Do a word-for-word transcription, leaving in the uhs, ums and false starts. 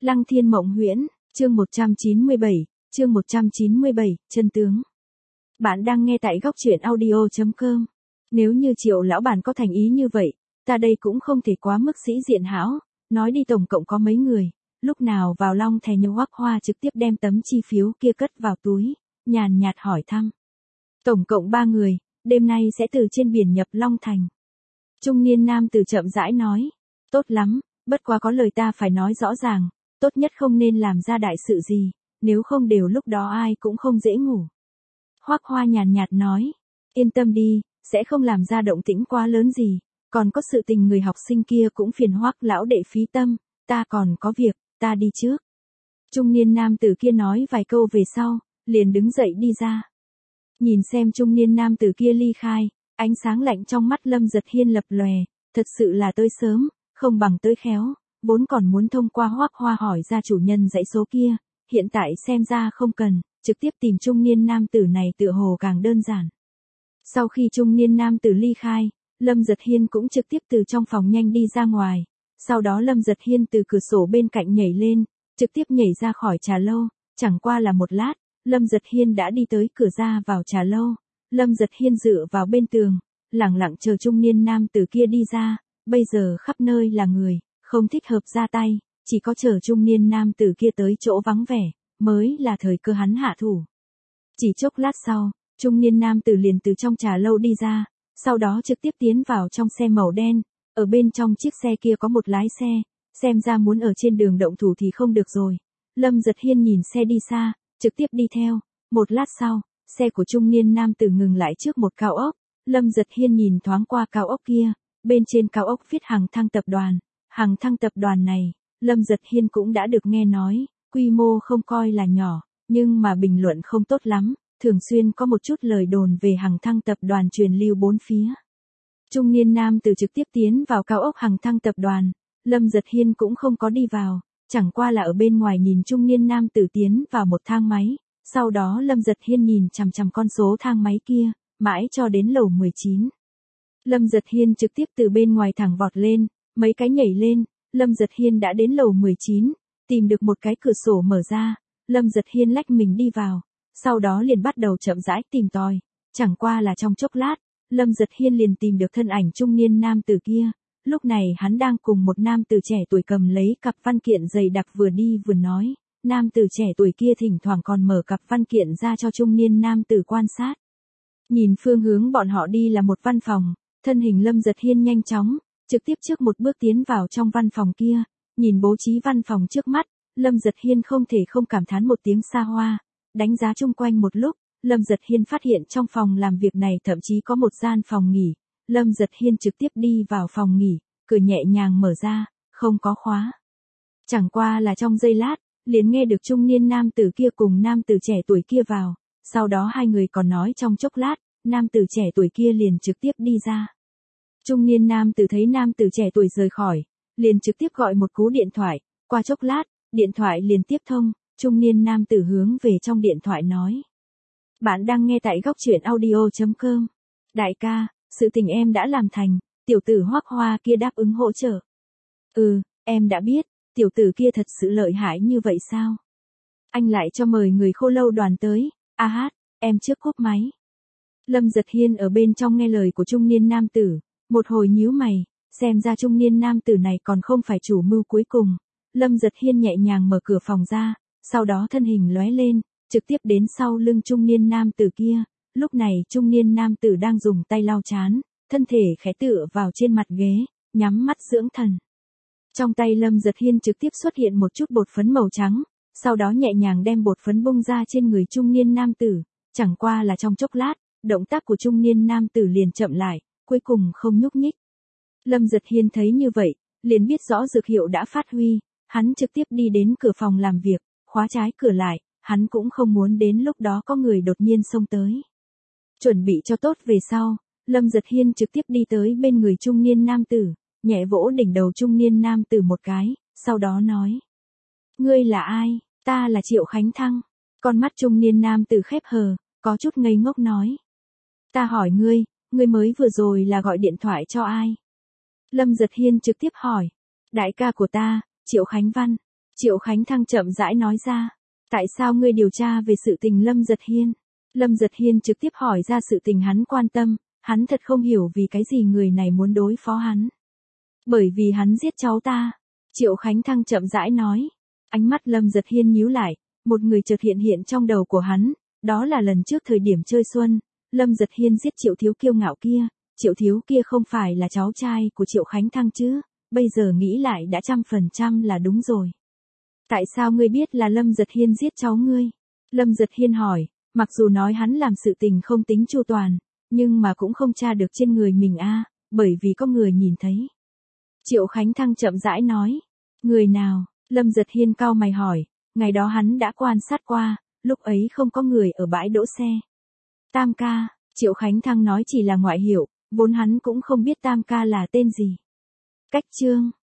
Lăng Thiên Mộng Huyễn, chương một trăm chín mươi bảy, chương một trăm chín mươi bảy, chân tướng. Bạn đang nghe tại góc truyện audio chấm com. Nếu như Triệu lão bản có thành ý như vậy, ta đây cũng không thể quá mức sĩ diện hão, nói đi tổng cộng có mấy người, lúc nào vào Long Thè Nhớ Hoắc Hoa trực tiếp đem tấm chi phiếu kia cất vào túi, nhàn nhạt hỏi thăm. Tổng cộng ba người, đêm nay sẽ từ trên biển nhập Long Thành. Trung niên nam tử chậm rãi nói, tốt lắm, bất quá có lời ta phải nói rõ ràng, tốt nhất không nên làm ra đại sự gì, nếu không đều lúc đó ai cũng không dễ ngủ. Hoắc Hoa nhàn nhạt nói, yên tâm đi, sẽ không làm ra động tĩnh quá lớn gì, còn có sự tình người học sinh kia cũng phiền Hoắc lão đệ phí tâm, ta còn có việc, ta đi trước. Trung niên nam tử kia nói vài câu về sau, liền đứng dậy đi ra. Nhìn xem trung niên nam tử kia ly khai, ánh sáng lạnh trong mắt Lâm Giật Hiên lập lòe, thật sự là tới sớm, không bằng tới khéo, vốn còn muốn thông qua Hoắc Hoa hỏi ra chủ nhân dãy số kia, hiện tại xem ra không cần, trực tiếp tìm trung niên nam tử này tựa hồ càng đơn giản. Sau khi trung niên nam tử ly khai, Lâm Giật Hiên cũng trực tiếp từ trong phòng nhanh đi ra ngoài, sau đó Lâm Giật Hiên từ cửa sổ bên cạnh nhảy lên, trực tiếp nhảy ra khỏi trà lâu, chẳng qua là một lát, Lâm Giật Hiên đã đi tới cửa ra vào trà lâu. Lâm Giật Hiên dựa vào bên tường, lặng lặng chờ trung niên nam tử kia đi ra, bây giờ khắp nơi là người, không thích hợp ra tay, chỉ có chờ trung niên nam tử kia tới chỗ vắng vẻ, mới là thời cơ hắn hạ thủ. Chỉ chốc lát sau, trung niên nam tử liền từ trong trà lâu đi ra, sau đó trực tiếp tiến vào trong xe màu đen, ở bên trong chiếc xe kia có một lái xe, xem ra muốn ở trên đường động thủ thì không được rồi. Lâm Giật Hiên nhìn xe đi xa, trực tiếp đi theo, một lát sau, xe của trung niên nam tử ngừng lại trước một cao ốc, Lâm Giật Hiên nhìn thoáng qua cao ốc kia, bên trên cao ốc viết Hằng Thăng tập đoàn, Hằng Thăng tập đoàn này, Lâm Giật Hiên cũng đã được nghe nói, quy mô không coi là nhỏ, nhưng mà bình luận không tốt lắm, thường xuyên có một chút lời đồn về Hằng Thăng tập đoàn truyền lưu bốn phía. Trung niên nam tử trực tiếp tiến vào cao ốc Hằng Thăng tập đoàn, Lâm Giật Hiên cũng không có đi vào, chẳng qua là ở bên ngoài nhìn trung niên nam tử tiến vào một thang máy. Sau đó Lâm Giật Hiên nhìn chằm chằm con số thang máy kia, mãi cho đến lầu mười chín. Lâm Giật Hiên trực tiếp từ bên ngoài thẳng vọt lên, mấy cái nhảy lên, Lâm Giật Hiên đã đến lầu mười chín, tìm được một cái cửa sổ mở ra, Lâm Giật Hiên lách mình đi vào, sau đó liền bắt đầu chậm rãi tìm tòi, chẳng qua là trong chốc lát, Lâm Giật Hiên liền tìm được thân ảnh trung niên nam tử kia, lúc này hắn đang cùng một nam tử trẻ tuổi cầm lấy cặp văn kiện dày đặc vừa đi vừa nói. Nam tử trẻ tuổi kia thỉnh thoảng còn mở cặp văn kiện ra cho trung niên nam tử quan sát. Nhìn phương hướng bọn họ đi là một văn phòng, thân hình Lâm Giật Hiên nhanh chóng, trực tiếp trước một bước tiến vào trong văn phòng kia, nhìn bố trí văn phòng trước mắt, Lâm Giật Hiên không thể không cảm thán một tiếng xa hoa, đánh giá chung quanh một lúc, Lâm Giật Hiên phát hiện trong phòng làm việc này thậm chí có một gian phòng nghỉ, Lâm Giật Hiên trực tiếp đi vào phòng nghỉ, cửa nhẹ nhàng mở ra, không có khóa. Chẳng qua là trong giây lát, liền nghe được trung niên nam tử kia cùng nam tử trẻ tuổi kia vào, sau đó hai người còn nói trong chốc lát, nam tử trẻ tuổi kia liền trực tiếp đi ra. Trung niên nam tử thấy nam tử trẻ tuổi rời khỏi, liền trực tiếp gọi một cú điện thoại, qua chốc lát, điện thoại liền tiếp thông, trung niên nam tử hướng về trong điện thoại nói. Bạn đang nghe tại góc truyện audio chấm com. Đại ca, sự tình em đã làm thành, tiểu tử Hoắc Hoa kia đáp ứng hỗ trợ. Ừ, em đã biết. Tiểu tử kia thật sự lợi hại như vậy sao? Anh lại cho mời người Khô Lâu đoàn tới, a hát, em trước cúp máy. Lâm Giật Hiên ở bên trong nghe lời của trung niên nam tử, một hồi nhíu mày, xem ra trung niên nam tử này còn không phải chủ mưu cuối cùng. Lâm Giật Hiên nhẹ nhàng mở cửa phòng ra, sau đó thân hình lóe lên, trực tiếp đến sau lưng trung niên nam tử kia. Lúc này trung niên nam tử đang dùng tay lau chán, thân thể khẽ tựa vào trên mặt ghế, nhắm mắt dưỡng thần. Trong tay Lâm Giật Hiên trực tiếp xuất hiện một chút bột phấn màu trắng, sau đó nhẹ nhàng đem bột phấn bung ra trên người trung niên nam tử, chẳng qua là trong chốc lát, động tác của trung niên nam tử liền chậm lại, cuối cùng không nhúc nhích. Lâm Giật Hiên thấy như vậy, liền biết rõ dược hiệu đã phát huy, hắn trực tiếp đi đến cửa phòng làm việc, khóa trái cửa lại, hắn cũng không muốn đến lúc đó có người đột nhiên xông tới. Chuẩn bị cho tốt về sau, Lâm Giật Hiên trực tiếp đi tới bên người trung niên nam tử. Nhẹ vỗ đỉnh đầu trung niên nam tử một cái, sau đó nói. Ngươi là ai? Ta là Triệu Khánh Thăng. Con mắt trung niên nam tử khép hờ, có chút ngây ngốc nói. Ta hỏi ngươi, ngươi mới vừa rồi là gọi điện thoại cho ai? Lâm Giật Hiên trực tiếp hỏi. Đại ca của ta, Triệu Khánh Văn. Triệu Khánh Thăng chậm rãi nói ra. Tại sao ngươi điều tra về sự tình Lâm Giật Hiên? Lâm Giật Hiên trực tiếp hỏi ra sự tình hắn quan tâm, hắn thật không hiểu vì cái gì người này muốn đối phó hắn. Bởi vì hắn giết cháu ta. Triệu Khánh Thăng chậm rãi nói. Ánh mắt Lâm Giật Hiên nhíu lại, một người chợt hiện hiện trong đầu của hắn, đó là lần trước thời điểm chơi xuân, Lâm Giật Hiên giết Triệu Thiếu kiêu ngạo kia, Triệu Thiếu kia không phải là cháu trai của Triệu Khánh Thăng chứ, bây giờ nghĩ lại đã trăm phần trăm là đúng rồi. Tại sao ngươi biết là Lâm Giật Hiên giết cháu ngươi? Lâm Giật Hiên hỏi, mặc dù nói hắn làm sự tình không tính chu toàn, nhưng mà cũng không tra được trên người mình a, bởi vì có người nhìn thấy. Triệu Khánh Thăng chậm rãi nói, người nào? Lâm Giật Hiên cau mày hỏi, ngày đó hắn đã quan sát qua, lúc ấy không có người ở bãi đỗ xe. Tam ca, Triệu Khánh Thăng nói chỉ là ngoại hiệu, vốn hắn cũng không biết Tam ca là tên gì. Cách chương